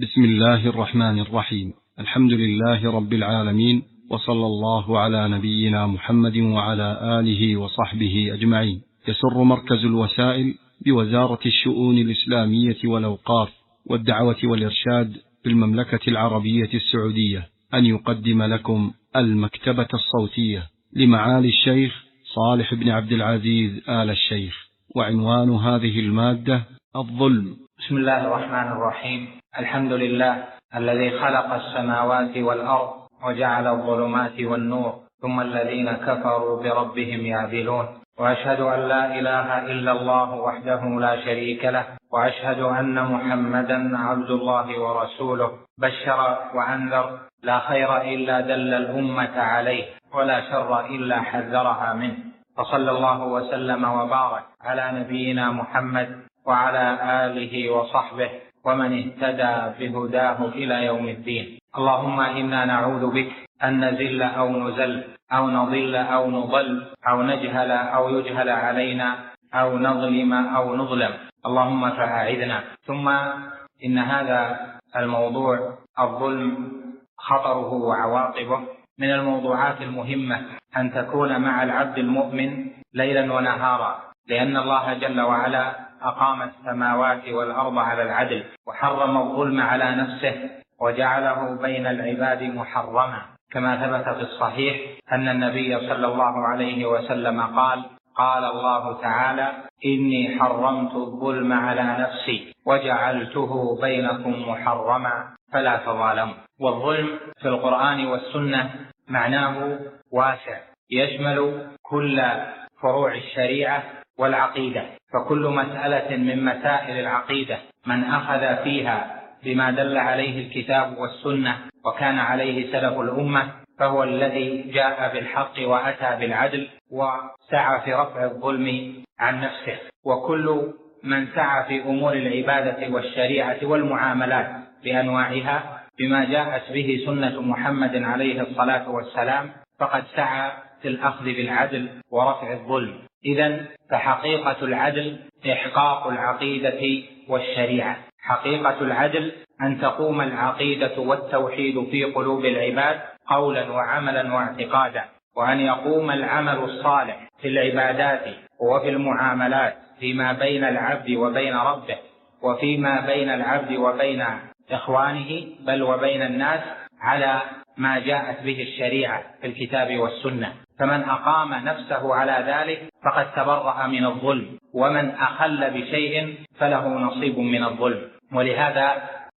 بسم الله الرحمن الرحيم. الحمد لله رب العالمين، وصلى الله على نبينا محمد وعلى آله وصحبه أجمعين. يسر مركز الوسائل بوزارة الشؤون الإسلامية والأوقاف والدعوة والإرشاد بالمملكة العربية السعودية أن يقدم لكم المكتبة الصوتية لمعالي الشيخ صالح بن عبد العزيز آل الشيخ، وعنوان هذه المادة الظلم. بسم الله الرحمن الرحيم. الحمد لله الذي خلق السماوات والأرض وجعل الظلمات والنور، ثم الذين كفروا بربهم يعدلون. وأشهد أن لا إله إلا الله وحده لا شريك له، وأشهد أن محمدا عبد الله ورسوله، بشر وأنذر، لا خير إلا دل الأمة عليه، ولا شر إلا حذرها منه. فصلى الله وسلم وبارك على نبينا محمد وعلى آله وصحبه ومن اهتدى بهداه إلى يوم الدين. اللهم إنا نعوذ بك أن نزل أو نزل أو نضل أو نضل أو نجهل أو يجهل علينا أو نظلم أو نظلم، اللهم فأعذنا. ثم إن هذا الموضوع الظلم خطره وعواقبه من الموضوعات المهمة أن تكون مع العبد المؤمن ليلا ونهارا، لأن الله جل وعلا أقام السماوات والأرض على العدل، وحرم الظلم على نفسه وجعله بين العباد محرما، كما ثبت في الصحيح أن النبي صلى الله عليه وسلم قال الله تعالى: إني حرمت الظلم على نفسي وجعلته بينكم محرما فلا تظالموا. والظلم في القرآن والسنة معناه واسع، يشمل كل فروع الشريعة والعقيدة، فكل مسألة من مسائل العقيدة من أخذ فيها بما دل عليه الكتاب والسنة وكان عليه سلف الأمة فهو الذي جاء بالحق وأتى بالعدل وسعى في رفع الظلم عن نفسه. وكل من سعى في أمور العبادة والشريعة والمعاملات بأنواعها بما جاءت به سنة محمد عليه الصلاة والسلام فقد سعى في الأخذ بالعدل ورفع الظلم. إذن فحقيقة العدل إحقاق العقيدة والشريعة. حقيقة العدل أن تقوم العقيدة والتوحيد في قلوب العباد قولا وعملا واعتقادا، وأن يقوم العمل الصالح في العبادات وفي المعاملات فيما بين العبد وبين ربه، وفيما بين العبد وبين إخوانه، بل وبين الناس، على ما جاءت به الشريعة في الكتاب والسنة. فمن أقام نفسه على ذلك فقد تبرأ من الظلم، ومن أخل بشيء فله نصيب من الظلم. ولهذا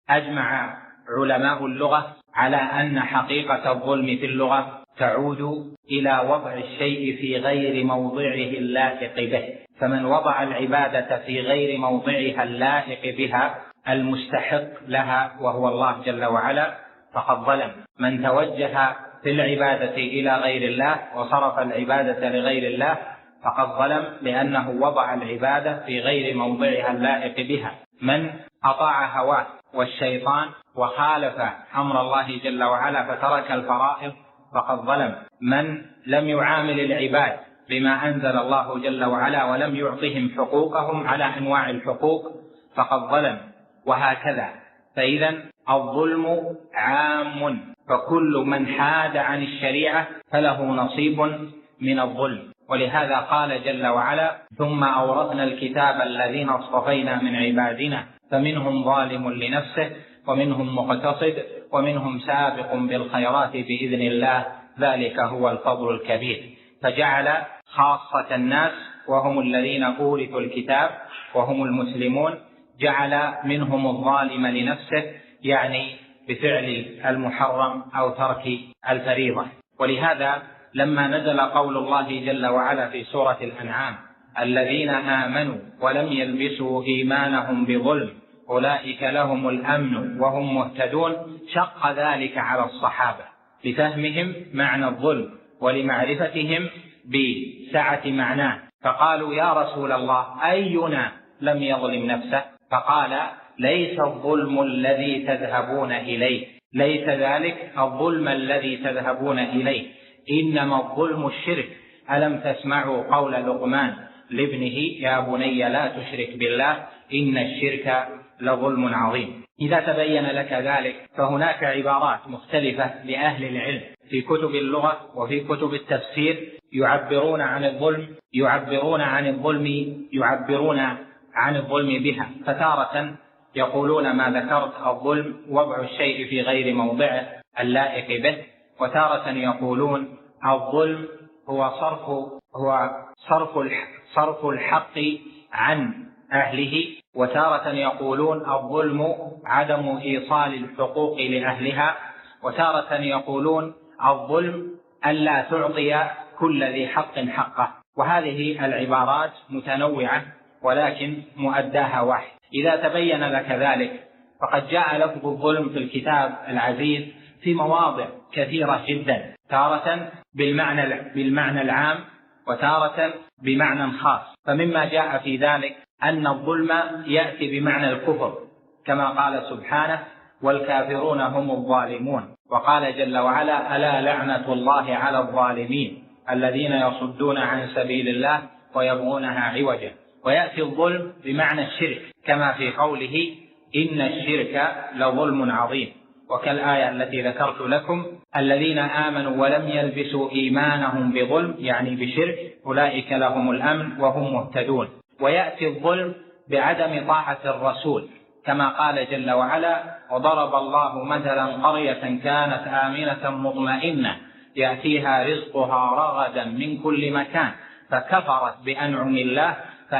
أجمع علماء اللغة على أن حقيقة الظلم في اللغة تعود إلى وضع الشيء في غير موضعه اللائق به. فمن وضع العبادة في غير موضعها اللائق بها المستحق لها وهو الله جل وعلا فقد ظلم. من توجه في العبادة إلى غير الله وصرف العبادة لغير الله فقد ظلم، لأنه وضع العبادة في غير موضعها اللائق بها. من أطاع هواه والشيطان وخالف أمر الله جل وعلا فترك الفرائض فقد ظلم. من لم يعامل العباد بما أنزل الله جل وعلا ولم يعطهم حقوقهم على أنواع الحقوق فقد ظلم، وهكذا. فإذا الظلم عام، فكل من حاد عن الشريعة فله نصيب من الظلم. ولهذا قال جل وعلا: ثم أورثنا الكتاب الذين اصطفينا من عبادنا فمنهم ظالم لنفسه ومنهم مقتصد ومنهم سابق بالخيرات بإذن الله، ذلك هو الفضل الكبير. فجعل خاصة الناس وهم الذين أورثوا الكتاب وهم المسلمون، جعل منهم الظالم لنفسه، يعني بفعل المحرم أو ترك الفريضة. ولهذا لما نزل قول الله جل وعلا في سورة الأنعام: الذين آمنوا ولم يلبسوا إيمانهم بظلم أولئك لهم الأمن وهم مهتدون، شق ذلك على الصحابة لفهمهم معنى الظلم ولمعرفتهم بسعة معناه، فقالوا: يا رسول الله أينا لم يظلم نفسه؟ فقال: ليس الظلم الذي تذهبون إليه، ليس ذلك الظلم الذي تذهبون إليه، إنما الظلم الشرك. ألم تسمعوا قول لقمان لابنه: يا بني لا تشرك بالله إن الشرك لظلم عظيم. إذا تبين لك ذلك فهناك عبارات مختلفة لأهل العلم في كتب اللغة وفي كتب التفسير يعبرون عن الظلم بها. فتارة يقولون ما ذكرت الظلم وضع الشيء في غير موضعه اللائق به، وتارة يقولون الظلم هو صرف الحق عن أهله، وتارة يقولون الظلم عدم إيصال الحقوق لأهلها، وتارة يقولون الظلم ألا تعطي كل ذي حق حقه. وهذه العبارات متنوعة ولكن مؤداها واحد. إذا تبين لك ذلك فقد جاء لفظ الظلم في الكتاب العزيز في مواضع كثيرة جدا، تارة بالمعنى العام وتارة بمعنى خاص. فمما جاء في ذلك أن الظلم يأتي بمعنى الكفر كما قال سبحانه والكافرون هم الظالمون، وقال جل وعلا ألا لعنة الله على الظالمين الذين يصدون عن سبيل الله ويبغونها عوجا. ويأتي الظلم بمعنى الشرك كما في قوله إن الشرك لظلم عظيم، وكالآية التي ذكرت لكم الذين آمنوا ولم يلبسوا إيمانهم بظلم يعني بشرك أولئك لهم الأمن وهم مهتدون. ويأتي الظلم بعدم طاعة الرسول كما قال جل وعلا وضرب الله مثلا قرية كانت آمنة مطمئنة يأتيها رزقها رغدا من كل مكان فكفرت بأنعم الله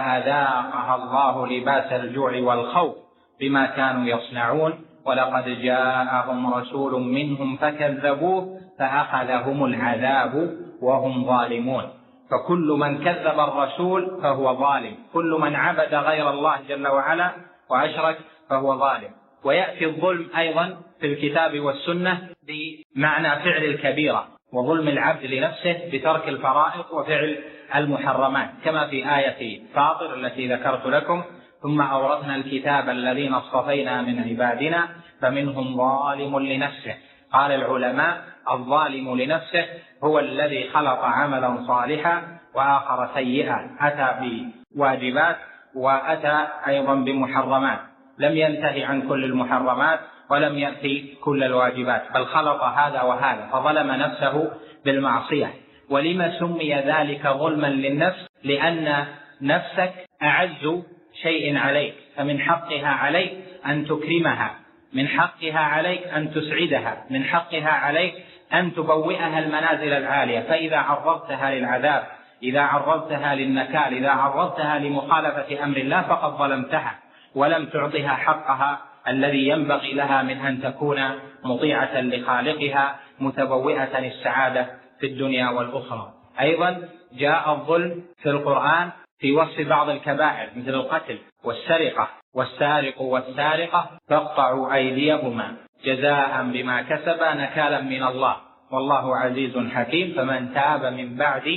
فأذاقها الله لباس الجوع والخوف بما كانوا يصنعون ولقد جاءهم رسول منهم فكذبوه فأخذهم العذاب وهم ظالمون. فكل من كذب الرسول فهو ظالم، كل من عبد غير الله جل وعلا وأشرك فهو ظالم. ويأتي الظلم أيضا في الكتاب والسنة بمعنى فعل الكبيرة وظلم العبد لنفسه بترك الفرائض وفعل المحرمات كما في آية فاطر التي ذكرت لكم ثم أورثنا الكتاب الذين اصطفينا من عبادنا فمنهم ظالم لنفسه. قال العلماء الظالم لنفسه هو الذي خلق عملا صالحا وآخر سيئا، أتى بواجبات وأتى أيضا بمحرمات، لم ينتهي عن كل المحرمات ولم يأتي كل الواجبات بل خلق هذا وهذا فظلم نفسه بالمعصية. ولما سمي ذلك ظلما للنفس؟ لأن نفسك أعز شيء عليك، فمن حقها عليك أن تكرمها، من حقها عليك أن تسعدها، من حقها عليك أن تبوئها المنازل العالية. فإذا عرضتها للعذاب، إذا عرضتها للنكال، إذا عرضتها لمخالفة أمر الله فقد ظلمتها ولم تعطها حقها الذي ينبغي لها من أن تكون مطيعة لخالقها متبوئة السعادة في الدنيا والأخرى. أيضا جاء الظلم في القرآن في وصف بعض الكبائر مثل القتل والسرقة والسارق والسارقة فاقطعوا أيديهما جزاء بما كسبا نكالا من الله والله عزيز حكيم فمن تاب من بعد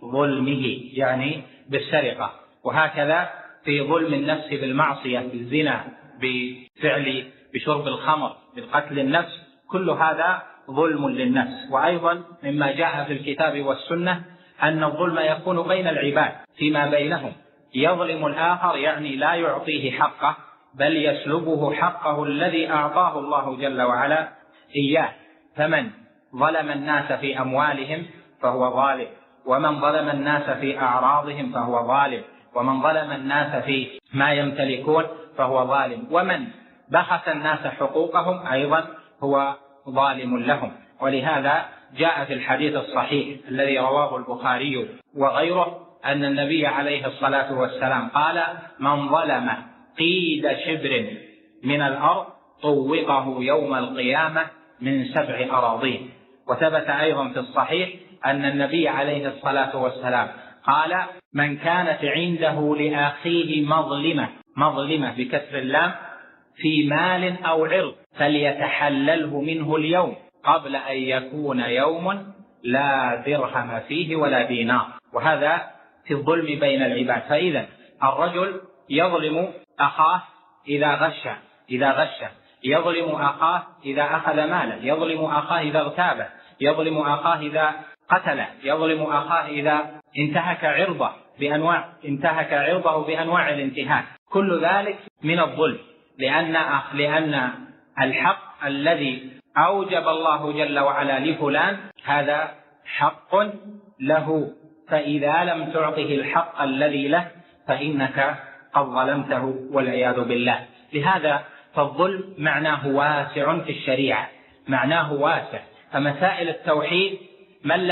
ظلمه يعني بالسرقة. وهكذا في ظلم النفس بالمعصية بالزنا بشرب الخمر بالقتل النفس، كل هذا ظلم للنفس. وأيضا مما جاء في الكتاب والسنة أن الظلم يكون بين العباد فيما بينهم، يظلم الآخر يعني لا يعطيه حقه بل يسلبه حقه الذي أعطاه الله جل وعلا إياه. فمن ظلم الناس في أموالهم فهو ظالم، ومن ظلم الناس في أعراضهم فهو ظالم، ومن ظلم الناس في ما يمتلكون فهو ظالم، ومن بخس الناس حقوقهم أيضا هو ظالم لهم. ولهذا جاء في الحديث الصحيح الذي رواه البخاري وغيره أن النبي عليه الصلاة والسلام قال من ظلم قيد شبر من الأرض طوقه يوم القيامة من 7 أراضين. وثبت أيضا في الصحيح أن النبي عليه الصلاة والسلام قال من كانت عنده لأخيه مظلمة بكسر اللام في مال أو عرض فليتحلله منه اليوم قبل أن يكون يوم لا درهم فيه ولا دينار. وهذا في الظلم بين العباد. فإذا الرجل يظلم أخاه إذا غش، يظلم أخاه إذا أخذ مالا، يظلم أخاه إذا اغتابه، يظلم أخاه إذا قتله، يظلم أخاه إذا انتهك عرضه بأنواع الانتهاك، كل ذلك من الظلم. لأن الحق الذي أوجب الله جل وعلا لفلان هذا حق له، فإذا لم تعطه الحق الذي له فإنك قد ظلمته والعياذ بالله. لهذا فالظلم معناه واسع في الشريعة، معناه واسع. فمسائل التوحيد من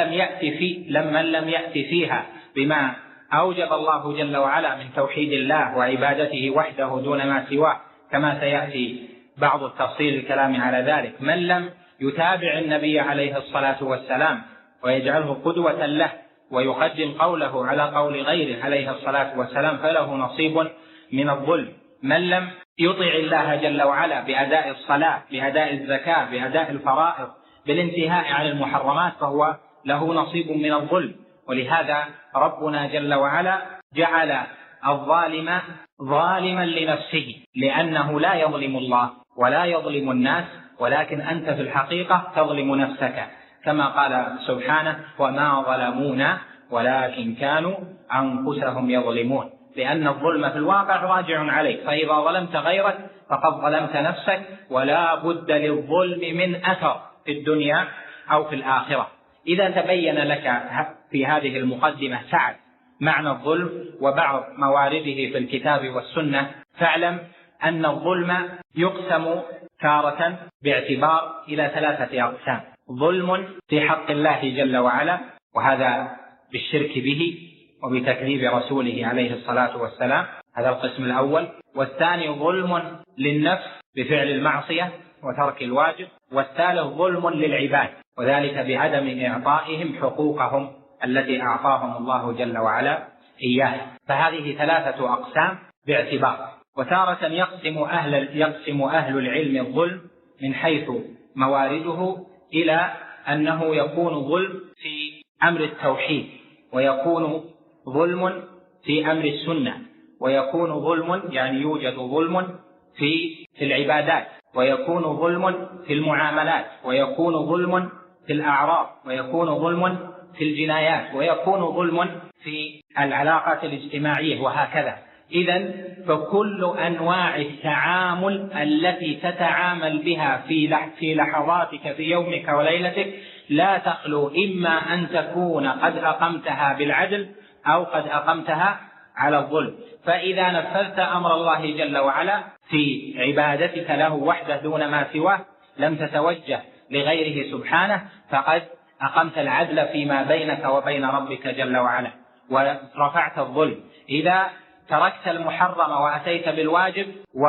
لم يأتي فيها بما أوجب الله جل وعلا من توحيد الله وعبادته وحده دون ما سواه، كما سيأتي بعض التفصيل الكلام على ذلك، من لم يتابع النبي عليه الصلاة والسلام ويجعله قدوة له ويقدم قوله على قول غيره عليه الصلاة والسلام فله نصيب من الظلم. من لم يطع الله جل وعلا بأداء الصلاة، بأداء الزكاة، بأداء الفرائض، بالانتهاء عن المحرمات، فهو له نصيب من الظلم. ولهذا ربنا جل وعلا جعل الظالم ظالما لنفسه، لأنه لا يظلم الله ولا يظلم الناس، ولكن أنت في الحقيقة تظلم نفسك، كما قال سبحانه: وما ظلمونا ولكن كانوا أنفسهم يظلمون. لأن الظلم في الواقع راجع عليك، فإذا ظلمت غيرك فقد ظلمت نفسك، ولا بد للظلم من أثر في الدنيا أو في الآخرة. إذا تبين لك في هذه المقدمة سعة معنى الظلم وبعض موارده في الكتاب والسنة، فاعلم أن الظلم يقسم تارة باعتبار إلى 3 أقسام: ظلم في حق الله جل وعلا، وهذا بالشرك به وبتكذيب رسوله عليه الصلاة والسلام، هذا القسم الأول. والثاني ظلم للنفس بفعل المعصية وترك الواجب. والثالث ظلم للعباد، وذلك بعدم إعطائهم حقوقهم التي أعطاهم الله جل وعلا إياه. فهذه 3 أقسام باعتبار. وتارة يقسم أهل العلم الظلم من حيث موارده إلى أنه يكون ظلم في أمر التوحيد، ويكون ظلم في أمر السنة، ويكون ظلم يعني يوجد ظلم في العبادات، ويكون ظلم في المعاملات، ويكون ظلم في الأعراض، ويكون ظلم في الجنايات، ويكون ظلم في العلاقات الاجتماعية، وهكذا. إذن فكل أنواع التعامل التي تتعامل بها في لحظاتك في يومك وليلتك لا تخلو إما أن تكون قد أقمتها بالعدل أو قد أقمتها على الظلم. فإذا نفذت أمر الله جل وعلا في عبادتك له وحده دون ما سواه، لم تتوجه لغيره سبحانه، فقد أقمت العدل فيما بينك وبين ربك جل وعلا ورفعت الظلم. إذا تركت المحرم وأتيت بالواجب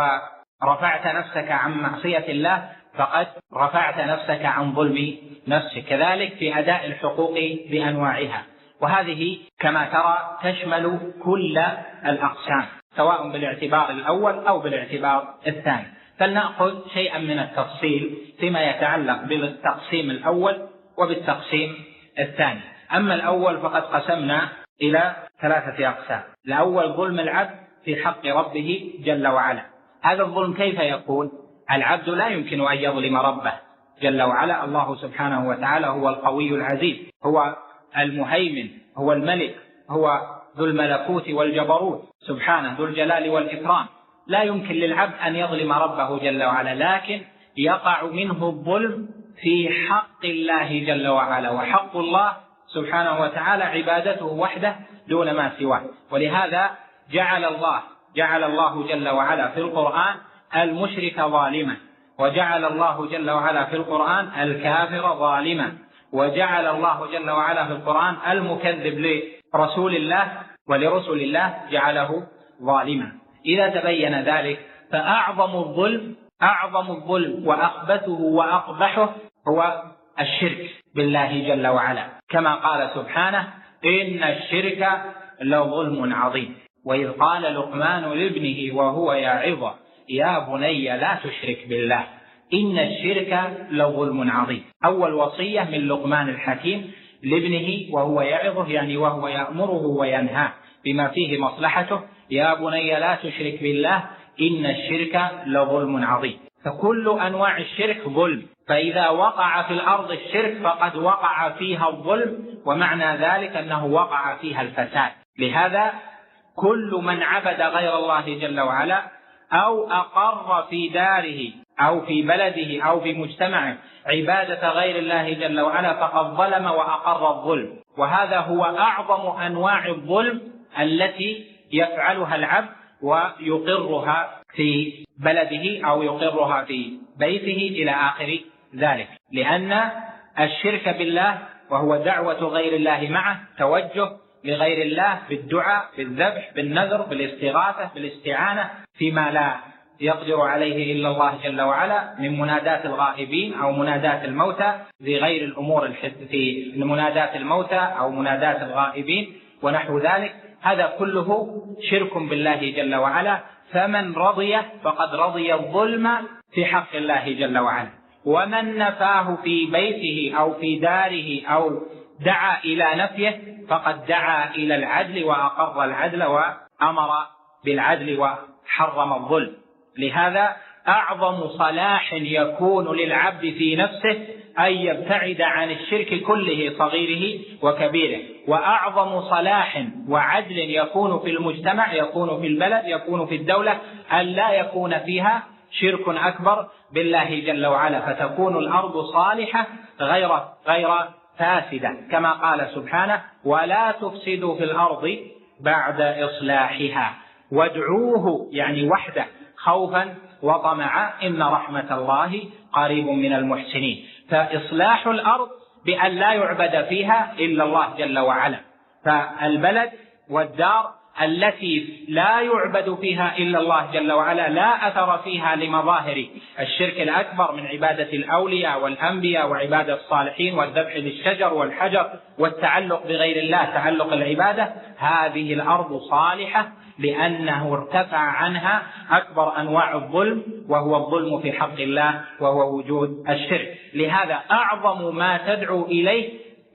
ورفعت نفسك عن معصية الله، فقد رفعت نفسك عن ظلم نفسك. كذلك في أداء الحقوق بأنواعها، وهذه كما ترى تشمل كل الأقسام سواء بالاعتبار الأول أو بالاعتبار الثاني. فلنأخذ شيئا من التفصيل فيما يتعلق بالتقسيم الأول وبالتقسيم الثاني. أما الأول فقد قسمنا إلى 3 أقسام. الأول ظلم العبد في حق ربه جل وعلا. هذا الظلم كيف يكون؟ العبد لا يمكن أن يظلم ربه جل وعلا. الله سبحانه وتعالى هو القوي العزيز، هو المهيمن، هو الملك، هو ذو الملكوت والجبروت سبحانه، ذو الجلال والإكرام. لا يمكن للعبد أن يظلم ربه جل وعلا، لكن يقع منه الظلم في حق الله جل وعلا. وحق الله سبحانه وتعالى عبادته وحده دون ما سواه. ولهذا جعل الله جل وعلا في القرآن المشرك ظالما، وجعل الله جل وعلا في القرآن الكافر ظالما، وجعل الله جل وعلا في القرآن المكذب لرسول الله ولرسل الله جعله ظالما. إذا تبين ذلك فأعظم الظلم وأخبثه وأقبحه هو الشرك بالله جل وعلا، كما قال سبحانه: إن الشرك لظلم عظيم. وإذ قال لقمان لابنه وهو يعظه: يا بني لا تشرك بالله إن الشرك لظلم عظيم. أول وصية من لقمان الحكيم لابنه وهو يعظه، يعني وهو يأمره وينهاه بما فيه مصلحته: يا بني لا تشرك بالله إن الشرك لظلم عظيم. فكل أنواع الشرك ظلم، فإذا وقع في الأرض الشرك فقد وقع فيها الظلم، ومعنى ذلك أنه وقع فيها الفساد. لهذا كل من عبد غير الله جل وعلا أو أقر في داره أو في بلده أو في مجتمعه عبادة غير الله جل وعلا فقد ظلم وأقر الظلم. وهذا هو أعظم أنواع الظلم التي يفعلها العبد ويقرها في بلده أو يقرها في بيته إلى آخر ذلك، لأن الشرك بالله وهو دعوة غير الله معه، توجه لغير الله بالدعاء بالذبح بالنذر بالاستغاثة بالاستعانة فيما لا يقدر عليه إلا الله جل وعلا من منادات الغائبين أو منادات الموتى في غير الأمور في منادات الموتى أو منادات الغائبين ونحو ذلك، هذا كله شرك بالله جل وعلا. فمن رضي فقد رضي الظلم في حق الله جل وعلا، ومن نفاه في بيته أو في داره أو دعا إلى نفيه فقد دعا إلى العدل وأقر العدل وأمر بالعدل وحرم الظلم. لهذا أعظم صلاح يكون للعبد في نفسه أن يبتعد عن الشرك كله صغيره وكبيره، وأعظم صلاح وعدل يكون في المجتمع، يكون في البلد، يكون في الدولة، أن لا يكون فيها شرك أكبر بالله جل وعلا، فتكون الأرض صالحة غير فاسدة، كما قال سبحانه: ولا تفسدوا في الأرض بعد إصلاحها وادعوه، يعني وحده، خوفا وطمعا إن رحمة الله قريب من المحسنين. فإصلاح الأرض بأن لا يعبد فيها إلا الله جل وعلا، فالبلد والدار التي لا يعبد فيها إلا الله جل وعلا لا أثر فيها لمظاهر الشرك الأكبر من عبادة الأولياء والأنبياء وعبادة الصالحين والذبح للشجر والحجر والتعلق بغير الله تعلق العبادة، هذه الأرض صالحة لأنه ارتفع عنها أكبر أنواع الظلم وهو الظلم في حق الله وهو وجود الشرك. لهذا أعظم ما تدعو إليه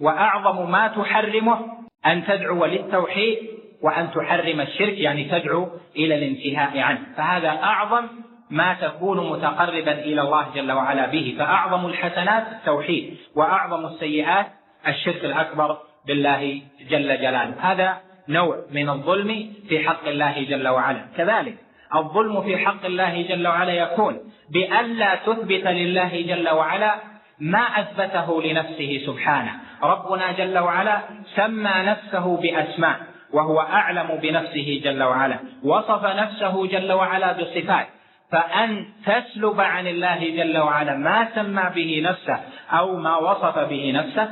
وأعظم ما تحرمه أن تدعو للتوحيد وأن تحرم الشرك، يعني تدعو إلى الانتهاء عنه، فهذا أعظم ما تكون متقربا إلى الله جل وعلا به. فأعظم الحسنات التوحيد، وأعظم السيئات الشرك الأكبر بالله جل جلاله. هذا نوع من الظلم في حق الله جل وعلا. كذلك الظلم في حق الله جل وعلا يكون بألا تثبت لله جل وعلا ما أثبته لنفسه سبحانه. ربنا جل وعلا سمى نفسه بأسماء وهو أعلم بنفسه جل وعلا، وصف نفسه جل وعلا بصفات، فأن تسلب عن الله جل وعلا ما سمى به نفسه أو ما وصف به نفسه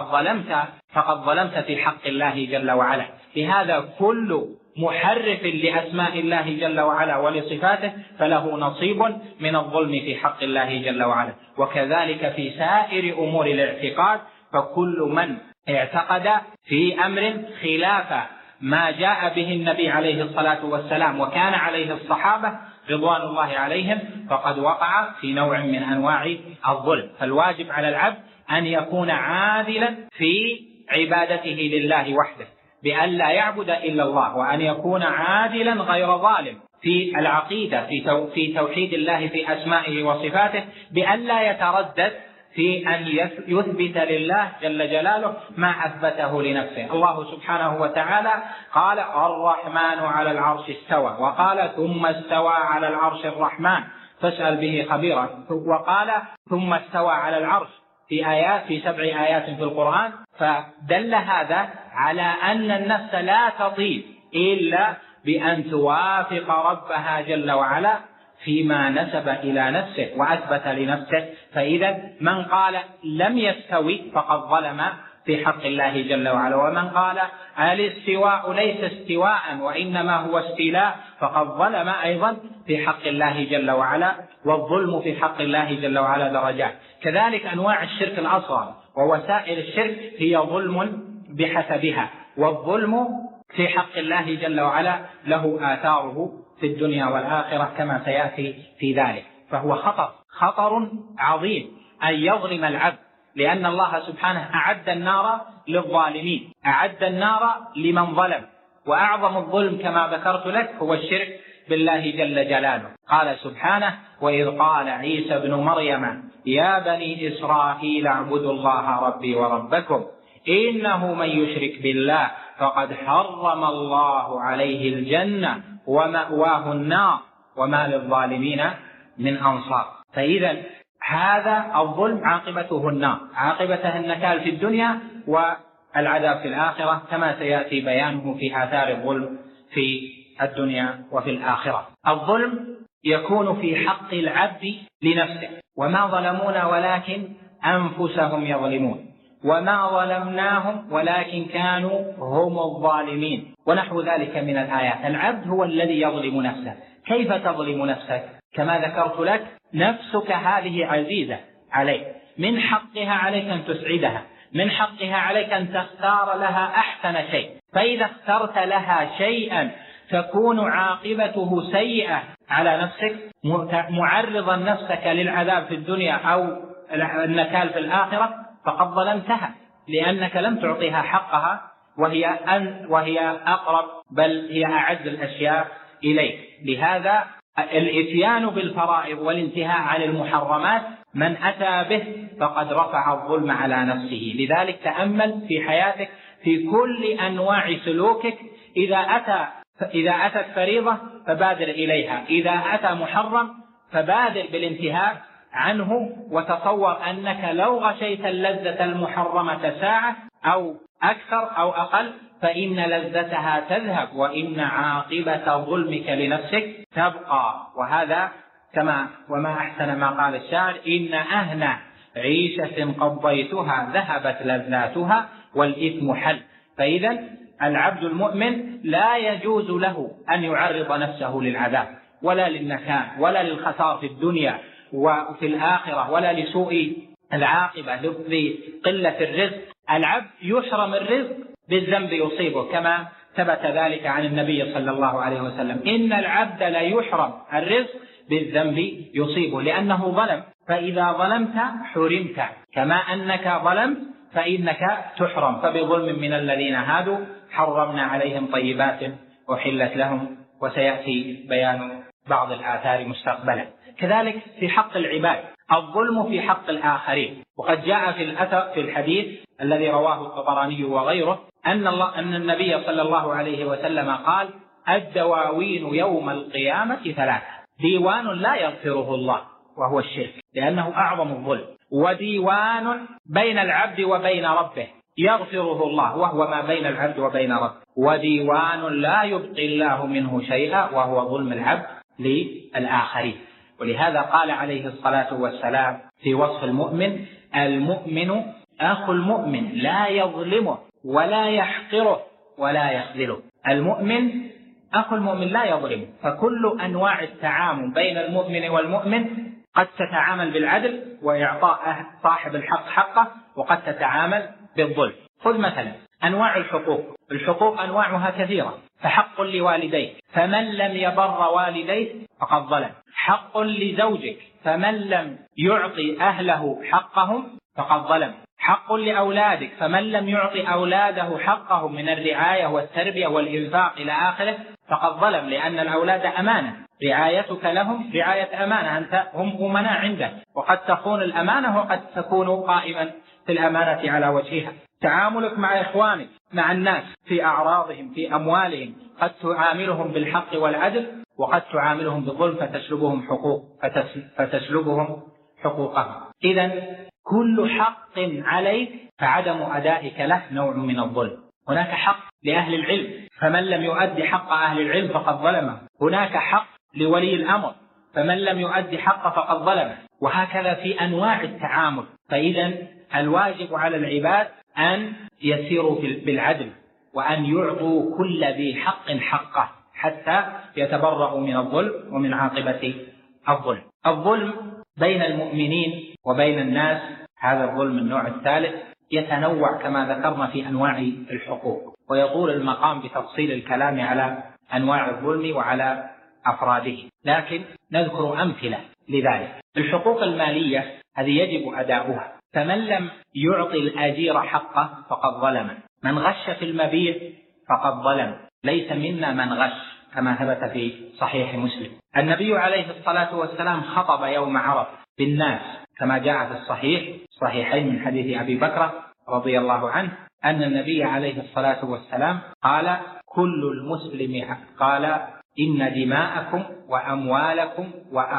فقد ظلمت في حق الله جل وعلا. لهذا كل محرف لأسماء الله جل وعلا ولصفاته فله نصيب من الظلم في حق الله جل وعلا. وكذلك في سائر أمور الاعتقاد، فكل من اعتقد في أمر خلاف ما جاء به النبي عليه الصلاة والسلام وكان عليه الصحابة رضوان الله عليهم فقد وقع في نوع من أنواع الظلم. فالواجب على العبد أن يكون عادلا في عبادته لله وحده بأن لا يعبد إلا الله، وأن يكون عادلا غير ظالم في العقيدة في توحيد الله في أسمائه وصفاته، بأن لا يتردد في أن يثبت لله جل جلاله ما أثبته لنفسه. الله سبحانه وتعالى قال: الرحمن على العرش استوى، وقال: ثم استوى على العرش الرحمن فاسأل به خبيرا، وقال: ثم استوى على العرش في 7 آيات في القرآن. فدل هذا على أن النفس لا تطيب إلا بأن توافق ربها جل وعلا فيما نسب إلى نفسه وأثبت لنفسه. فإذا من قال لم يستوي فقد ظلم في حق الله جل وعلا، ومن قال الاستواء ليس استواء وإنما هو استيلاء فقد ظلم أيضا في حق الله جل وعلا. والظلم في حق الله جل وعلا درجات. كذلك أنواع الشرك الأصغر ووسائل الشرك هي ظلم بحسبها، والظلم في حق الله جل وعلا له آثاره في الدنيا والآخرة كما سيأتي في ذلك. فهو خطر عظيم أن يظلم العبد، لأن الله سبحانه أعد النار للظالمين، أعد النار لمن ظلم. وأعظم الظلم كما ذكرت لك هو الشرك بالله جل جلاله. قال سبحانه: وإذ قال عيسى ابن مريم يا بني إسرائيل اعبدوا الله ربي وربكم إنه من يشرك بالله فقد حرم الله عليه الجنة ومأواه النار وما للظالمين من أنصار. فإذا هذا الظلم عاقبته النار، عاقبته النكال في الدنيا والعذاب في الآخرة، كما سيأتي بيانه في آثار الظلم في الدنيا وفي الآخرة. الظلم يكون في حق العبد لنفسه، وما ظلمونا ولكن أنفسهم يظلمون، وما ظلمناهم ولكن كانوا هم الظالمين، ونحو ذلك من الآيات. العبد هو الذي يظلم نفسه. كيف تظلم نفسك؟ كما ذكرت لك، نفسك هذه عزيزة عليك، من حقها عليك أن تسعدها، من حقها عليك أن تختار لها أحسن شيء. فإذا اخترت لها شيئا تكون عاقبته سيئة على نفسك، معرضا نفسك للعذاب في الدنيا أو النكال في الآخرة، فقد ظلمتها، لأنك لم تعطيها حقها، وهي أقرب بل هي أعز الأشياء إليك. لهذا الإتيان بالفرائض والانتهاء عن المحرمات من أتى به فقد رفع الظلم على نفسه. لذلك تأمل في حياتك في كل أنواع سلوكك، إذا أتت فريضة فبادر إليها، إذا أتى محرم فبادر بالانتهاء عنه، وتصور أنك لو غشيت اللذة المحرمة ساعة أو أكثر أو أقل فإن لذتها تذهب، وإن عاقبة ظلمك لنفسك تبقى. وهذا وما أحسن ما قال الشاعر: إن أهنى عيشة قضيتها ذهبت لذاتها والإثم حل. فإذا العبد المؤمن لا يجوز له أن يعرض نفسه للعذاب ولا للنكال ولا للخسار في الدنيا وفي الآخرة ولا لسوء العاقبة لقلة الرزق. العبد يحرم الرزق بالذنب يصيبه، كما ثبت ذلك عن النبي صلى الله عليه وسلم: إن العبد لا يحرم الرزق بالذنب يصيبه، لأنه ظلم، فإذا ظلمت حرمت، كما أنك ظلمت فإنك تحرم. فبظلم من الذين هادوا حرمنا عليهم طيبات أحلت لهم، وسيأتي بيان بعض الآثار مستقبلا. كذلك في حق العباد الظلم في حق الآخرين، وقد جاء في الحديث الذي رواه الطبراني وغيره أن النبي صلى الله عليه وسلم قال: الدواوين يوم القيامة ثلاثة: ديوان لا يغفره الله وهو الشرك لأنه أعظم الظلم، وديوان بين العبد وبين ربه يغفره الله وهو ما بين العبد وبين ربه، وديوان لا يبقي الله منه شيئا وهو ظلم العبد للآخرين. ولهذا قال عليه الصلاة والسلام في وصف المؤمن: المؤمن أخو المؤمن لا يظلمه ولا يحقره ولا يخذله. المؤمن أخو المؤمن لا يظلمه، فكل أنواع التعامل بين المؤمن والمؤمن قد تتعامل بالعدل وإعطاء صاحب الحق حقه، وقد تتعامل بالظلم. خذ مثلا أنواع الحقوق أنواعها كثيرة، فحق لوالديه فمن لم يبر والديه فقد ظلم، حق لزوجك فمن لم يعطي أهله حقهم فقد ظلم، حق لأولادك فمن لم يعطي أولاده حقهم من الرعاية والتربية والإنفاق إلى آخره فقد ظلم، لأن الأولاد أمانة، رعايتك لهم رعاية أمانة، أنت هم أمناء عندك، وقد تخون الأمانة وقد تكون قائما في الأمانة على وجهها. تعاملك مع إخوانك مع الناس في أعراضهم في أموالهم، قد تعاملهم بالحق والعدل وقد تعاملهم بالظلم فتسلبهم حقوقهم. إذن كل حق عليك فعدم أدائك له نوع من الظلم. هناك حق لأهل العلم فمن لم يؤدي حق أهل العلم فقد ظلمه، هناك حق لولي الأمر فمن لم يؤدي حقه فقد ظلمه، وهكذا في أنواع التعامل. فإذا الواجب على العباد أن يسيروا بالعدل وأن يعطوا كل ذي حق حقه حتى يتبرأوا من الظلم ومن عاقبة الظلم. الظلم بين المؤمنين وبين الناس، هذا الظلم النوع الثالث، يتنوع كما ذكرنا في أنواع الحقوق، ويطول المقام بتفصيل الكلام على أنواع الظلم وعلى أفراده، لكن نذكر أمثلة لذلك. الحقوق المالية هذه يجب أداؤها، فمن لم يعطي الأجير حقه فقد ظلم، من غش في المبيع فقد ظلم، ليس منا من غش، كما ثبت في صحيح مسلم. النبي عليه الصلاة والسلام خطب يوم عرفة بالناس كما جاء في الصحيحين من حديث أبي بكر رضي الله عنه أن النبي عليه الصلاة والسلام قال: كل المسلم قال إن دماءكم وأموالكم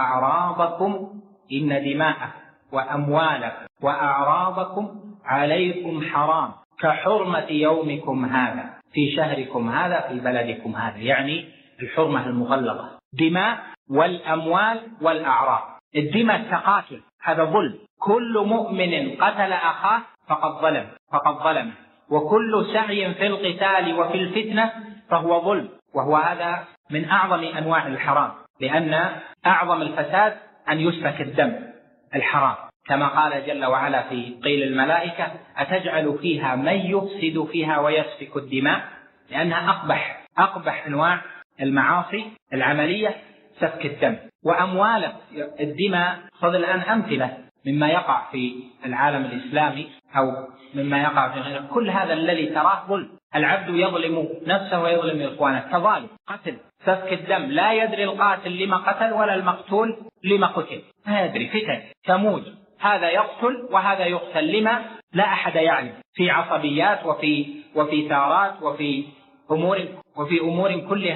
وأعراضكم عليكم حرام كحرمة يومكم هذا في شهركم هذا في بلدكم هذا، يعني الحرمة المغلظة، دماء والأموال والأعراض. الدماء تقاتل، هذا ظلم، كل مؤمن قتل أخاه فقد ظلم، وكل سعي في القتال وفي الفتنة فهو ظلم، وهو هذا من أعظم أنواع الحرام، لأن أعظم الفساد أن يسفك الدم الحرام، كما قال جل وعلا في قيل الملائكة أتجعل فيها من يفسد فيها ويسفك الدماء، لأنها أقبح أنواع المعاصي العملية سفك الدم. وأموال الدماء، خذ الآن أمثلة مما يقع في العالم الإسلامي أو مما يقع في غيره، كل هذا الذي تراه ظلم، العبد يظلم نفسه ويظلم إخوانه، كظالم، قتل، سفك الدم، لا يدري القاتل لما قتل ولا المقتول لما قتل، لا يدري، فتن تموج، هذا يقتل وهذا يقتل، لما؟ لا أحد يعلم، في عصبيات وفي ثارات وفي أمور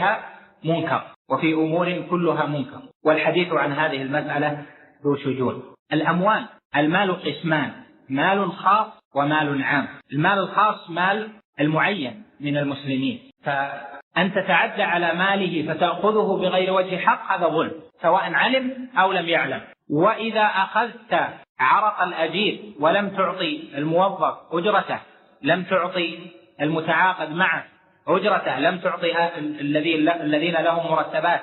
كلها منكر، والحديث عن هذه المسألة ذو شجون. الأموال، المال قسمان، مال خاص ومال عام. المال الخاص مال المعين من المسلمين، فأن تتعدى على ماله فتأخذه بغير وجه حق هذا ظلم، سواء علم أو لم يعلم. وإذا أخذت عرق الأجير ولم تعطي الموظف أجرته، لم تعطي المتعاقد معه أجرته، لم تعطي الذين لهم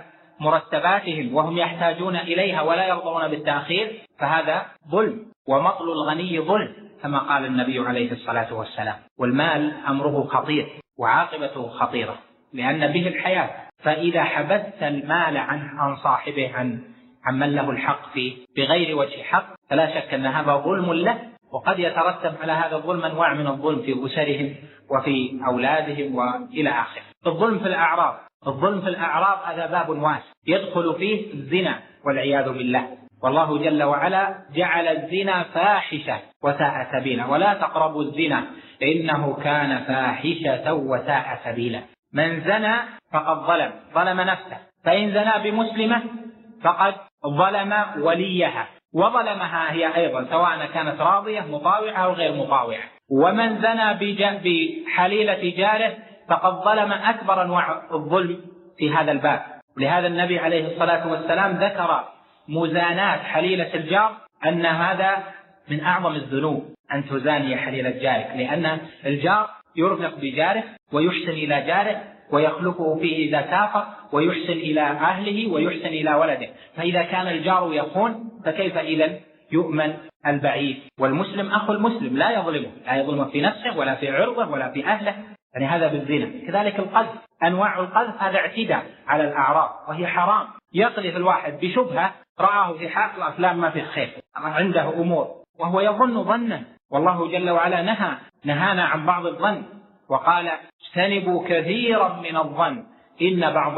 مرتباتهم وهم يحتاجون إليها ولا يرضون بالتأخير، فهذا ظلم، ومطل الغني ظلم، كما قال النبي عليه الصلاة والسلام. والمال أمره خطير وعاقبته خطيرة، لأن به الحياة، فإذا حبست المال عن صاحبه، عن من له الحق فيه بغير وجه حق، فلا شك أن هذا ظلم له، وقد يترتب على هذا الظلم أنواع من الظلم في أسرهم وفي أولادهم وإلى آخره. الظلم في الأعراض هذا باب واسع يدخل فيه الزنا والعياذ بالله، والله جل وعلا جعل الزنا فاحشة وساء سبيلا، ولا تقربوا الزنا إنه كان فاحشة وساء سبيلا. من زنى فقد ظلم نفسه، فإن زنى بمسلمة فقد ظلم وليها وظلمها هي أيضا، سواء كانت راضية مطاوعة أو غير مطاوعة. ومن زنى بحليلة جاره فقد ظلم أكبر أنواع الظلم في هذا الباب. لهذا النبي عليه الصلاة والسلام ذكر مزانات حليلة الجار أن هذا من أعظم الذنوب، أن تزاني حليلة جارك، لأن الجار يرفق بجاره ويحسن إلى جاره ويخلفه فيه إذا سافر، ويحسن إلى أهله ويحسن إلى ولده، فإذا كان الجار يخون فكيف إذن يؤمن البعيد؟ والمسلم أخو المسلم لا يظلمه في نفسه ولا في عرضه ولا في أهله، يعني هذا بالزنا. كذلك القذف، أنواع القذف هذا اعتداء على الأعراض وهي حرام، يقذف الواحد بشبهة رآه في حفل أفلام ما في خير، عنده أمور وهو يظن ظنا، والله جل وعلا نهانا عن بعض الظن، وقال اجتنبوا كثيرا من الظن إن بعض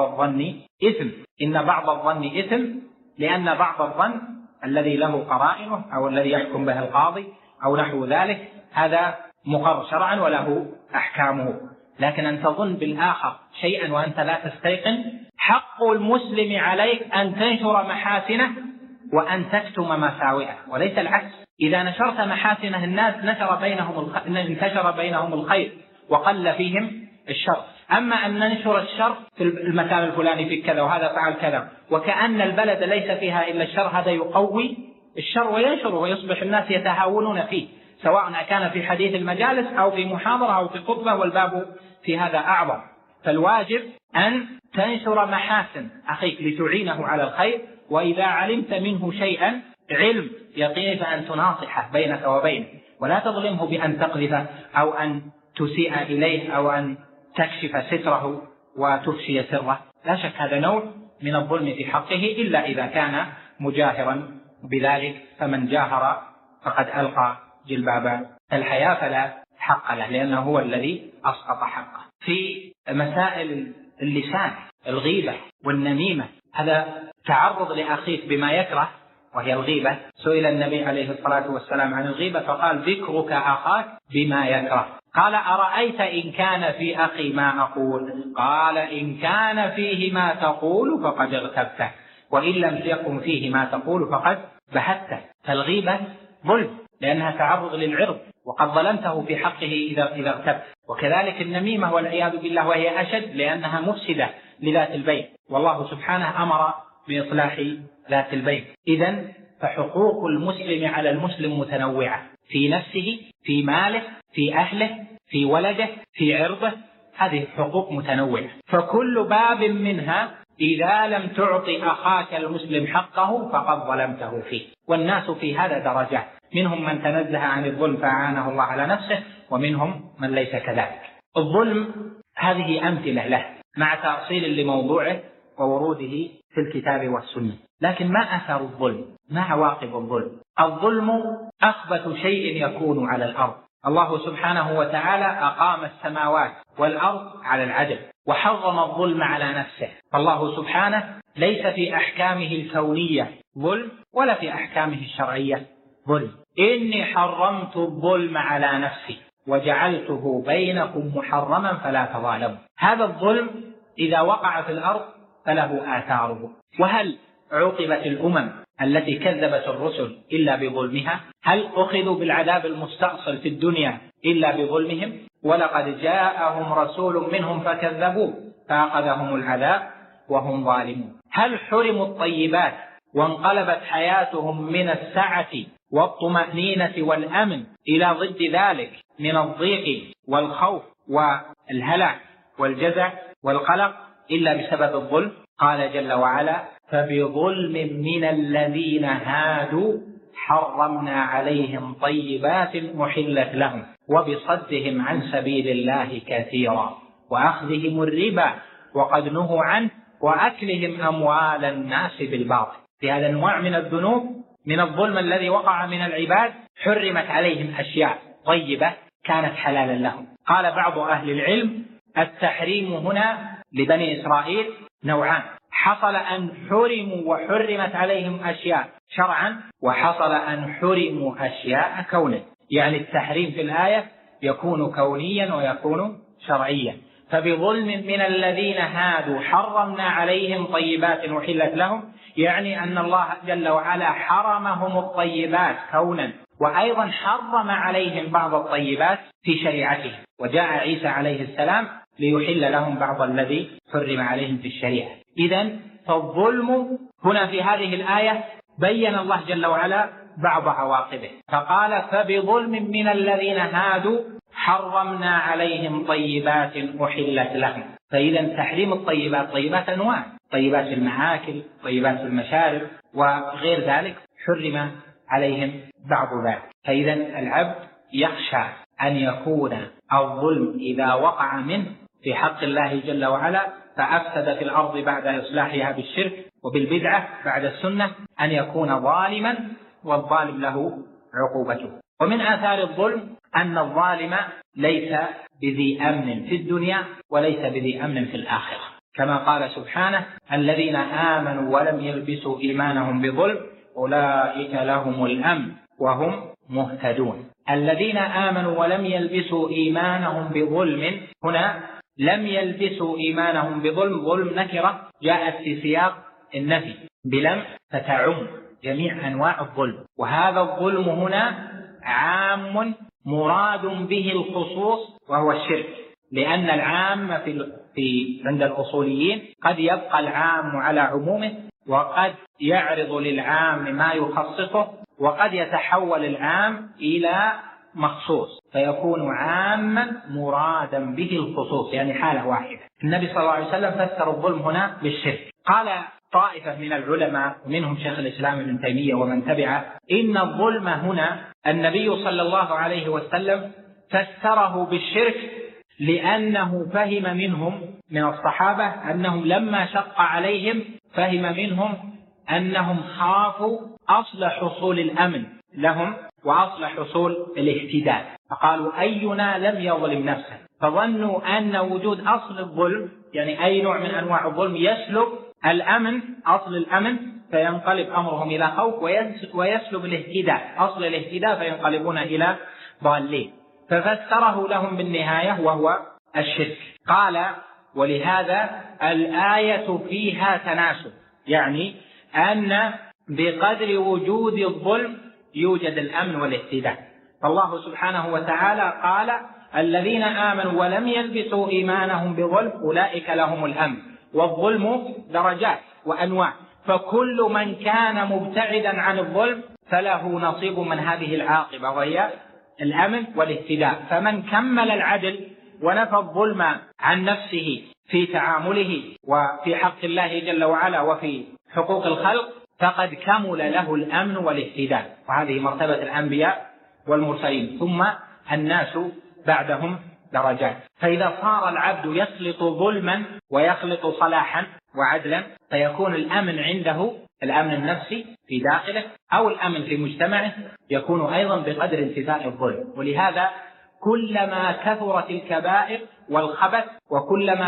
الظن إثم، لأن بعض الظن الذي له قرائنه أو الذي يحكم به القاضي أو نحو ذلك هذا مقر شرعا وله أحكامه، لكن أن تظن بالآخر شيئا وأنت لا تستيقن. حق المسلم عليك أن تنشر محاسنه وأن تكتم مساوئه، وليس العكس. إذا نشرت محاسنه الناس انتشر بينهم الخير وقل فيهم الشر. أما أن ننشر الشر في المكان الفلاني في كذا وهذا فعل كذا وكأن البلد ليس فيها إلا الشر، هذا يقوي الشر وينشره ويصبح الناس يتهاونون فيه، سواء كان في حديث المجالس أو في محاضرة أو في خطبة، والباب في هذا أعظم. فالواجب أن تنشر محاسن أخيك لتعينه على الخير، وإذا علمت منه شيئا علم يقين فأن تناصحه بينك وبينه، ولا تظلمه بأن تقذفه أو أن تسيء إليه أو أن تكشف ستره وتفشي سره. لا شك هذا نوع من الظلم في حقه، إلا إذا كان مجاهرا بذلك، فمن جاهر فقد ألقى جلباب الحياة فلا حق له، لأنه هو الذي أسقط حقه. في مسائل اللسان، الغيبة والنميمة، هذا تعرض لأخيك بما يكره وهي الغيبة. سئل النبي عليه الصلاة والسلام عن الغيبة فقال ذكرك أخاك بما يكره، قال أرأيت إن كان في أخي ما أقول؟ قال إن كان فيه ما تقول فقد اغتبته، وإن لم يكن فيه ما تقول فقد بهته. فالغيبة ظلم لأنها تعرض للعرض، وقد ظلمته في حقه إذا اغتبت. وكذلك النميمة والعياذ بالله، وهي أشد لأنها مفسدة لذات البين، والله سبحانه أمر بإصلاح ذات البين. إذن فحقوق المسلم على المسلم متنوعة في نفسه، في ماله، في أهله، في ولده، في عرضه، هذه حقوق متنوعة. فكل باب منها إذا لم تعطي أخاك المسلم حقه فقد ظلمته فيه. والناس في هذا درجات، منهم من تنزه عن الظلم فأعانه الله على نفسه، ومنهم من ليس كذلك. الظلم هذه أمثلة له مع تأصيل لموضوعه ووروده في الكتاب والسنة. لكن ما أثر الظلم؟ ما عواقب الظلم؟ الظلم أخبث شيء يكون على الأرض. الله سبحانه وتعالى أقام السماوات والأرض على العدل، وحرم الظلم على نفسه. فالله سبحانه ليس في أحكامه الكونية ظلم ولا في أحكامه الشرعية ظلم. إني حرمت الظلم على نفسي وجعلته بينكم محرما فلا تظالموا. هذا الظلم إذا وقع في الأرض فله آثاره. وهل عوقبت الأمم التي كذبت الرسل إلا بظلمها؟ هل أخذوا بالعذاب المستأصل في الدنيا إلا بظلمهم؟ ولقد جاءهم رسول منهم فكذبوه فأخذهم العذاب وهم ظالمون. هل حرموا الطيبات وانقلبت حياتهم من السعة والطمأنينة والأمن إلى ضد ذلك من الضيق والخوف والهلع والجزع والقلق إلا بسبب الظلم؟ قال جل وعلا: فبظلم من الذين هادوا حرمنا عليهم طيبات أحلت لهم وبصدهم عن سبيل الله كثيرا وأخذهم الربا وقد نهوا عنه وأكلهم أموال الناس بالباطل. في هذا النوع من الذنوب من الظلم الذي وقع من العباد حرمت عليهم أشياء طيبة كانت حلالا لهم. قال بعض أهل العلم: التحريم هنا لبني إسرائيل نوعان: حصل أن حرموا وحرمت عليهم أشياء شرعا، وحصل أن حرموا أشياء كونا. يعني التحريم في الآية يكون كونيا ويكون شرعيا. فبظلم من الذين هادوا حرمنا عليهم طيبات أحلت لهم، يعني أن الله جل وعلا حرمهم الطيبات كونا، وأيضا حرم عليهم بعض الطيبات في شريعته، وجاء عيسى عليه السلام ليحل لهم بعض الذي حرم عليهم في الشريعة. إذن فالظلم هنا في هذه الآية بين الله جل وعلا بعض عواقبه، فقال: فبظلم من الذين هادوا حرمنا عليهم طيبات أحلت لهم. فإذا تحريم الطيبات، طيبات أنواع: طيبات المعاكل، طيبات المشارب، وغير ذلك حرم عليهم بعض ذلك. فإذا العبد يخشى أن يكون الظلم إذا وقع منه في حق الله جل وعلا فأفسد في الأرض بعد إصلاحها بالشرك وبالبدعة بعد السنة، أن يكون ظالما والظالم له عقوبته. ومن آثار الظلم أن الظالم ليس بذي أمن في الدنيا وليس بذي أمن في الآخرة، كما قال سبحانه: الذين آمنوا ولم يلبسوا إيمانهم بظلم أولئك لهم الأمن وهم مهتدون. الذين آمنوا ولم يلبسوا إيمانهم بظلم، هنا لم يلبسوا إيمانهم بظلم، ظلم نكرة جاءت في سياق النفي بلم فتعم جميع أنواع الظلم. وهذا الظلم هنا عام مراد به الخصوص وهو الشرك، لأن العام عند الأصوليين قد يبقى العام على عمومه، وقد يعرض للعام ما يخصصه، وقد يتحول العام إلى مخصوص فيكون عاما مرادا به الخصوص، يعني حالة واحدة. النبي صلى الله عليه وسلم فسر الظلم هنا بالشرك. قال طائفة من العلماء ومنهم شيخ الإسلام ابن تيمية ومن تبعه: إن الظلم هنا النبي صلى الله عليه وسلم فسره بالشرك لأنه فهم منهم من الصحابة أنهم لما شق عليهم فهم منهم أنهم خافوا أصل حصول الأمن لهم وأصل حصول الاهتداء، فقالوا: أينا لم يظلم نفسه، فظنوا أن وجود أصل الظلم، يعني أي نوع من أنواع الظلم، يسلب الأمن، أصل الأمن، فينقلب أمرهم إلى خوف، ويسلب الاهتداء، أصل الاهتداء، فينقلبون إلى ضالين. ففسره لهم بالنهاية وهو الشرك. قال: ولهذا الآية فيها تناسب، يعني أن بقدر وجود الظلم يوجد الأمن والاهتداء. فالله سبحانه وتعالى قال: الذين آمنوا ولم يلبسوا إيمانهم بظلم أولئك لهم الأمن. والظلم درجات وأنواع، فكل من كان مبتعدا عن الظلم فله نصيب من هذه العاقبة، وهي الأمن والاهتداء. فمن كمل العدل ونفى الظلم عن نفسه في تعامله وفي حق الله جل وعلا وفي حقوق الخلق فقد كمل له الأمن والاهتداء. وهذه مرتبة الأنبياء والمرسلين، ثم الناس بعدهم درجات. فإذا صار العبد يخلط ظلما ويخلط صلاحا وعدلا فيكون الأمن عنده الأمن النفسي في داخله أو الأمن في مجتمعه يكون أيضا بقدر انتفاء الظلم. ولهذا كلما كثرت الكبائر والخبث وكلما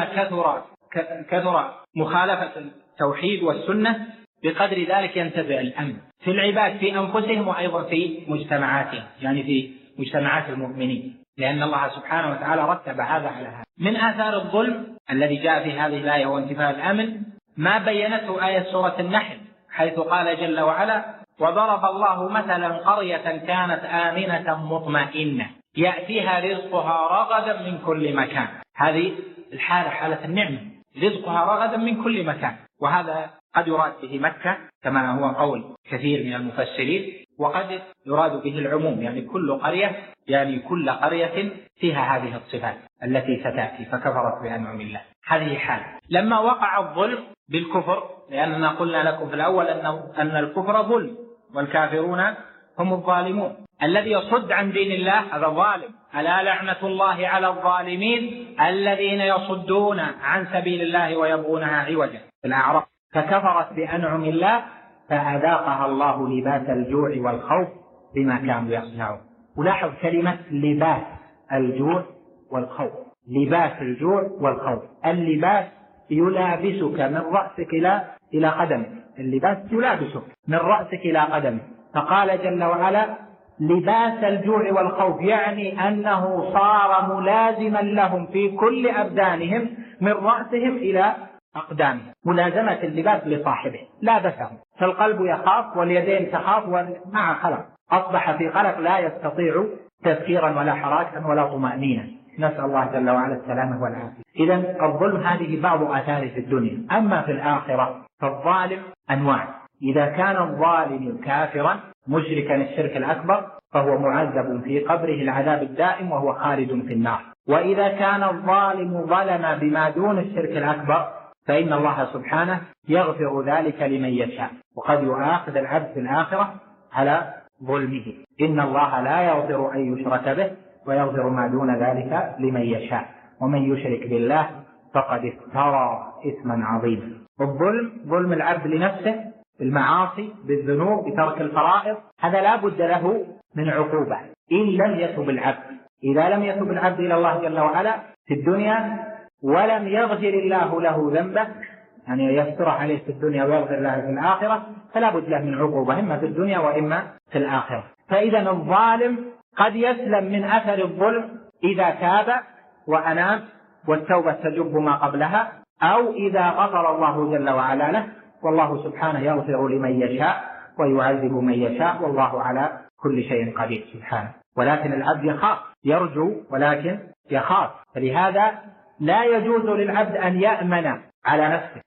كثر مخالفة التوحيد والسنة بقدر ذلك ينتفع الأمن في العباد في أنفسهم وأيضا في مجتمعاتهم، يعني في مجتمعات المؤمنين، لأن الله سبحانه وتعالى رتب هذا على هذا. من آثار الظلم الذي جاء في هذه الآية وانتفاء الأمن ما بينته آية سورة النحل، حيث قال جل وعلا: وضرب الله مثلا قرية كانت آمنة مطمئنة يأتيها رزقها رغدا من كل مكان. هذه الحالة حالة النعمة، رزقها رغدا من كل مكان، وهذا قد يراد به مكة كما هو قول كثير من المفسرين، وقد يراد به العموم، يعني كل قرية، يعني كل قرية فيها هذه الصفات التي ستأتي فكفرت بأنعم الله. هذه حالة. لما وقع الظلم بالكفر، لأننا قلنا لكم في الأول أن الكفر ظلم والكافرون هم الظالمون، الذي يصد عن دين الله هذا ظالم. ألا لعنة الله على الظالمين الذين يصدون عن سبيل الله ويبغونها عوجا في الأعراف. فكفرت بأنعم الله فأذاقها الله لباس الجوع والخوف بما كانوا يصنعون. ولاحظ كلمة لباس الجوع والخوف، لباس الجوع والخوف. اللباس يلابسك من رأسك إلى قدمك، اللباس يلابسك من رأسك إلى قدمك. فقال جل وعلا: لباس الجوع والخوف، يعني أنه صار ملازما لهم في كل أبدانهم من رأسهم إلى أقدامهم، ملازمة اللباس لصاحبه لابسهم. فالقلب يخاف واليدين تخاف ومع خلق، أصبح في قلق لا يستطيع تفكيرا ولا حراكا ولا طمأنينة. نسأل الله جل وعلا السلامة والعافية. إذن الظلم هذه بعض آثاره في الدنيا. أما في الآخرة فالظالم أنواع. إذا كان الظالم كافرا مشركا الشرك الأكبر فهو معذب في قبره العذاب الدائم وهو خالد في النار. وإذا كان الظالم ظلم بما دون الشرك الأكبر فإن الله سبحانه يغفر ذلك لمن يشاء، وقد يؤاخذ العبد في الآخرة على ظلمه. إن الله لا يغفر أن يشرك به ويغفر ما دون ذلك لمن يشاء، ومن يشرك بالله فقد افترى إثما عظيما. الظلم ظلم العبد لنفسه بالمعاصي بالذنوب بترك الفرائض، هذا لا بد له من عقوبة إن لم يتب العبد. إذا لم يتب العبد إلى الله جل وعلا في الدنيا ولم يغفر الله له ذنبه، يعني يستر عليه في الدنيا ويغفر له في الآخرة، فلا بد له من عقوبة إما في الدنيا وإما في الآخرة. فإذا الظالم قد يسلم من أثر الظلم إذا تاب وأناب والتوبة تجب ما قبلها، أو إذا غفر الله جل وعلا له، والله سبحانه يغفر لمن يشاء ويعذب من يشاء، والله على كل شيء قدير سبحانه. ولكن العبد يخاف، يرجو ولكن يخاف. فلهذا لا يجوز للعبد أن يأمن على نفسه.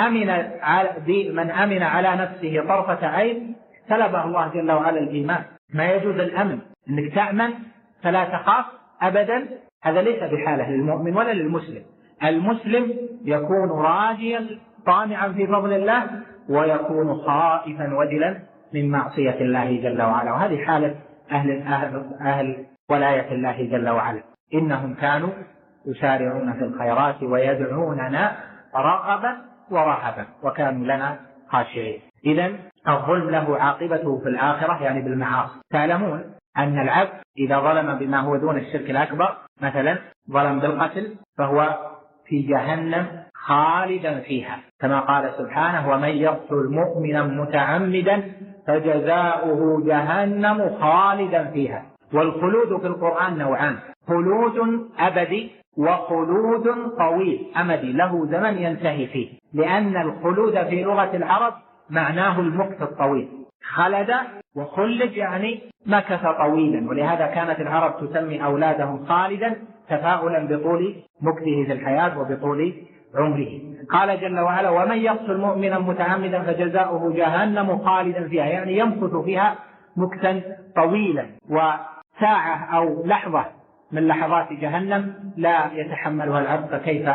من أمن على نفسه طرفة عين سلبه الله جل وعلا الإيمان. ما يجوز الأمن أنك تأمن فلا تخاف أبدا، هذا ليس بحاله للمؤمن ولا للمسلم. المسلم يكون راجيا طامعا في فضل الله ويكون خائفا وجلا من معصية الله جل وعلا، وهذه حالة أهل ولاية الله جل وعلا. إنهم كانوا يسارعون في الخيرات ويدعوننا رغبا ورهبا وكانوا لنا خاشعين. إذن الظلم له عاقبته في الآخرة، يعني بالمعاصي. تعلمون أن العبد إذا ظلم بما هو دون الشرك الأكبر، مثلا ظلم بالقتل، فهو في جهنم خالدا فيها، كما قال سبحانه: ومن يقتل مؤمنا متعمدا فجزاؤه جهنم خالدا فيها والخلود في القرآن نوعان: خلود أبدي وخلود طويل أمدي له زمن ينتهي فيه، لأن الخلود في لغة العرب معناه المكث الطويل. خلد وخلد يعني مكث طويلا، ولهذا كانت العرب تسمي أولادهم خالدا تفاؤلا بطول مكثه في الحياة وبطول عمره. قال جل وعلا: ومن يقتل مؤمنا متعمدا فجزاؤه جهنم خالدا فيها، يعني يمكث فيها مكثا طويلا، وساعة أو لحظة من لحظات جهنم لا يتحملها العبد، فكيف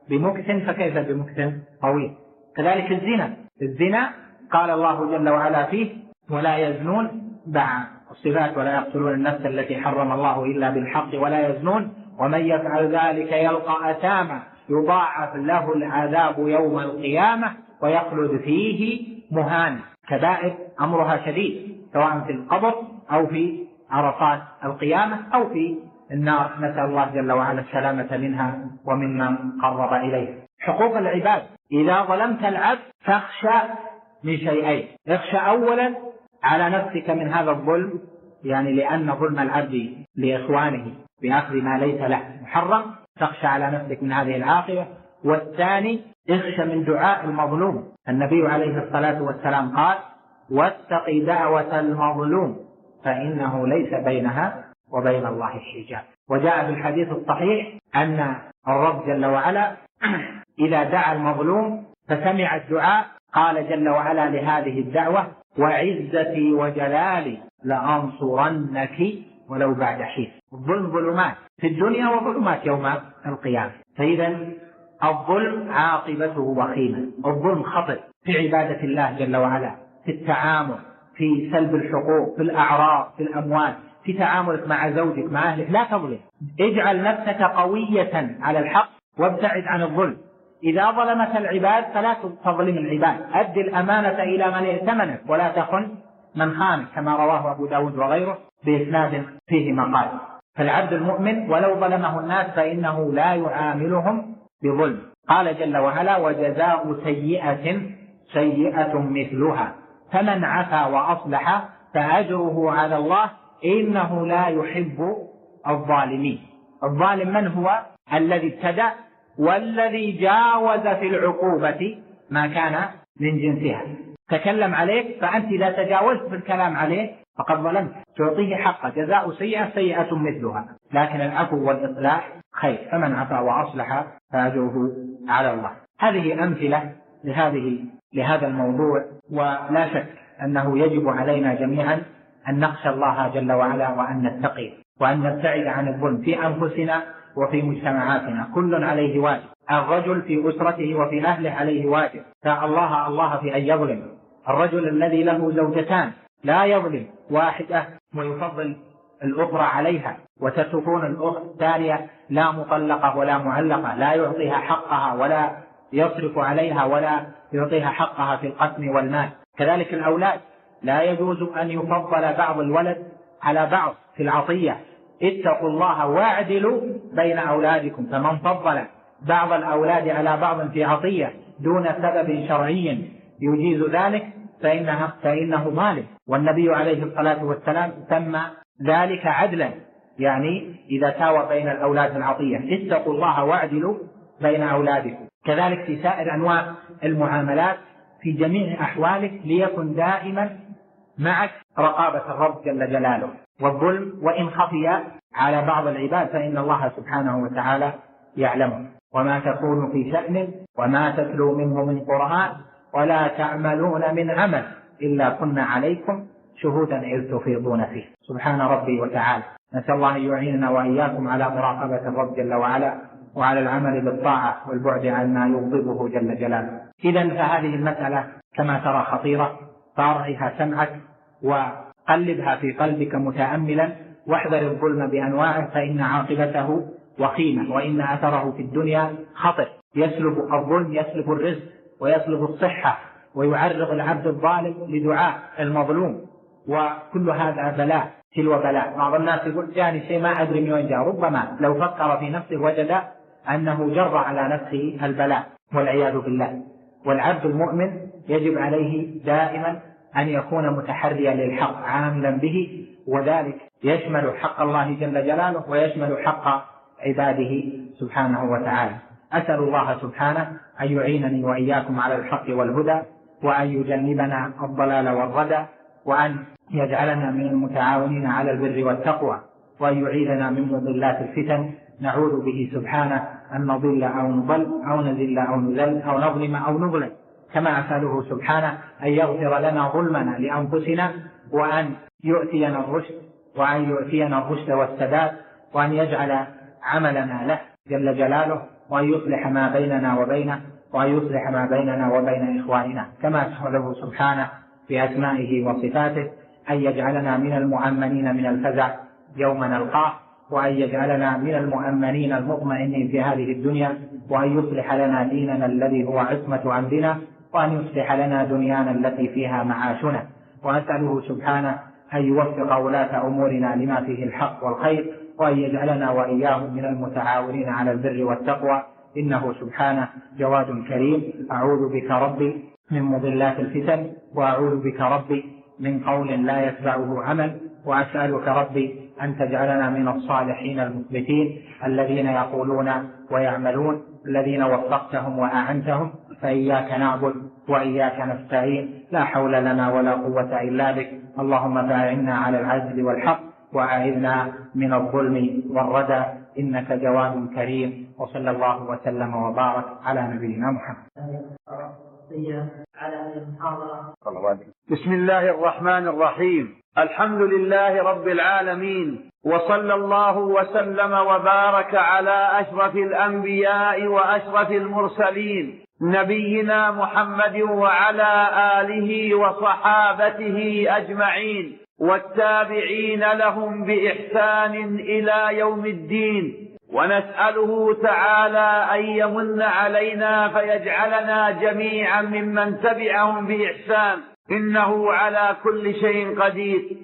بمكث طويل. كذلك الزنا قال الله جل وعلا فيه: ولا يزنون، مع الصفات: ولا يقتلون النفس التي حرم الله إلا بالحق ولا يزنون ومن يفعل ذلك يلقى أثاما يضاعف له العذاب يوم القيامة ويخلد فيه مهانا. كبائر أمرها شديد، سواء في القبر أو في عرصات القيامة أو في النار، نسأل الله جل وعلا السلامة منها ومما قرب إليه. حقوق العباد: إذا ظلمت العبد فاخشى من شيئين: اخشى أولا على نفسك من هذا الظلم، يعني لأن ظلم العبد لإخوانه بأخذ ما ليس له محرم، تخشى على نفسك من هذه العاقبة. والثاني: اخشى من دعاء المظلوم. النبي عليه الصلاة والسلام قال: واتق دعوة المظلوم فإنه ليس بينها وبين الله حجاب. وجاء في الحديث الصحيح أن الرب جل وعلا إذا دعا المظلوم فسمع الدعاء قال جل وعلا لهذه الدعوة: وعزتي وجلالي لأنصرنك ولو بعد حين. الظلم ظلمات في الدنيا وظلمات يوم القيامة. فإذا الظلم عاقبته وخيمة. الظلم خطر في عبادة الله جل وعلا، في التعامل، في سلب الحقوق، في الأعراض، في الأموال، في تعاملك مع زوجك، مع أهلك. لا تظلم، اجعل نفسك قوية على الحق وابتعد عن الظلم. إذا ظلمت العباد فلا تظلم العباد، أد الأمانة إلى من ائتمنك ولا تخن من خانك، كما رواه أبو داود وغيره بإسناد فيه مقال. فالعبد المؤمن ولو ظلمه الناس فإنه لا يعاملهم بظلم. قال جل وعلا: وجزاء سيئة مثلها فمن عفا وأصلح فأجره على الله إنه لا يحب الظالمين. الظالم من هو؟ الذي ابتدأ والذي جاوز في العقوبة ما كان من جنسها. تكلم عليك فأنت إذا تجاوزت في الكلام عليه فقد ظلمت، تعطيه حقه. جزاء سيئة مثلها، لكن العفو والإصلاح خير. فمن عفا وأصلح فأجره على الله. هذه أمثلة لهذا الموضوع، ولا شك أنه يجب علينا جميعا أن نخشى الله جل وعلا وأن نتقي وأن نبتعد عن الظلم في أنفسنا وفي مجتمعاتنا. كل عليه واجب، الرجل في أسرته وفي أهله عليه واجب، الله في أن يظلم. الرجل الذي له زوجتان لا يظلم واحدة ويفضل الأخرى عليها، وتتركون الأخت الثانية لا مطلقة ولا معلقة، لا يعطيها حقها ولا يصرف عليها ولا يعطيها حقها في القسم والمال. كذلك الأولاد، لا يجوز أن يفضل بعض الولد على بعض في العطية. اتقوا الله واعدلوا بين أولادكم، فمن فضل بعض الأولاد على بعض في عطية دون سبب شرعي يجيز ذلك فإنه ظالم. والنبي عليه الصلاة والسلام سمى ذلك عدلا، يعني إذا ساوى بين الأولاد العطية. اتقوا الله واعدلوا بين أولادكم. كذلك في سائر أنواع المعاملات في جميع أحوالك ليكن دائما معك رقابة الرب جل جلاله. والظلم وإن خفي على بعض العباد فإن الله سبحانه وتعالى يعلمه. وما تكون في شأن وما تتلو منه من قرآن ولا تعملون من عمل إلا كنا عليكم شهودا إذ تفيضون فيه. سبحان ربي وتعالى. نسأل الله أن يعيننا وإياكم على مراقبة الرب جل وعلا وعلى العمل بالطاعة والبعد عن ما يغضبه جل جلاله. إذن فهذه المسألة كما ترى خطيرة، فارعها سمعك وقلبها في قلبك متأملا، واحذر الظلم بأنواعه فإن عاقبته وخيمة، وإن أثره في الدنيا خطر. الظلم يسلب الرزق ويسلب الصحة ويعرض العبد الظالم لدعاء المظلوم، وكل هذا بلاء تلو بلاء. بعض الناس يقول جاني شيء ما أدري من وين جاء، ربما لو فكر في نفسه وجد أنه جر على نفسه البلاء والعياذ بالله. والعبد المؤمن يجب عليه دائما أن يكون متحريا للحق عاملا به، وذلك يشمل حق الله جل جلاله ويشمل حق عباده سبحانه وتعالى. أسأل الله سبحانه أن يعينني وإياكم على الحق والهدى، وأن يجنبنا الضلال والردى، وأن يجعلنا من المتعاونين على البر والتقوى، وأن يعيذنا من مضلات الفتن. نعوذ به سبحانه أن نضل أو نضل أو نذل أو نذل أو نظلم أو نظلم. كما أسأله سبحانه أن يغفر لنا ظلمنا لأنفسنا، وأن يؤتينا الرشد والسداد، وأن يجعل عملنا له جل جلاله، وأن يصلح ما بيننا وبينه، وأن يصلح ما بيننا وبين إخواننا. كما أسأله سبحانه بأسمائه وصفاته أن يجعلنا من المؤمنين من الفزع يوم نلقاه، وأن يجعلنا من المؤمنين المطمئنين في هذه الدنيا، وأن يصلح لنا ديننا الذي هو عصمة أمرنا، وأن يصلح لنا دنيانا التي فيها معاشنا. وأسأله سبحانه أن يوفق ولاة أمورنا لما فيه الحق والخير، وأن يجعلنا وإياهم من المتعاونين على البر والتقوى، إنه سبحانه جواد كريم. أعوذ بك ربي من مضلات الفتن، وأعوذ بك ربي من قول لا يتبعه عمل، وأسألك ربي أن تجعلنا من الصالحين المثبتين الذين يقولون ويعملون، الذين وفقتهم وأعنتهم. فإياك نعبد وإياك نستعين، لا حول لنا ولا قوة إلا بك. اللهم فأعنا على العدل والحق، وأعذنا من الظلم والردى، إنك جواد كريم. وصلى الله وسلم وبارك على نبينا محمد. بسم الله الرحمن الرحيم. الحمد لله رب العالمين، وصلى الله وسلم وبارك على أشرف الأنبياء وأشرف المرسلين، نبينا محمد وعلى آله وصحابته أجمعين، والتابعين لهم بإحسان إلى يوم الدين. ونسأله تعالى أن يمن علينا فيجعلنا جميعا ممن تبعهم بإحسان، إنه على كل شيء قدير.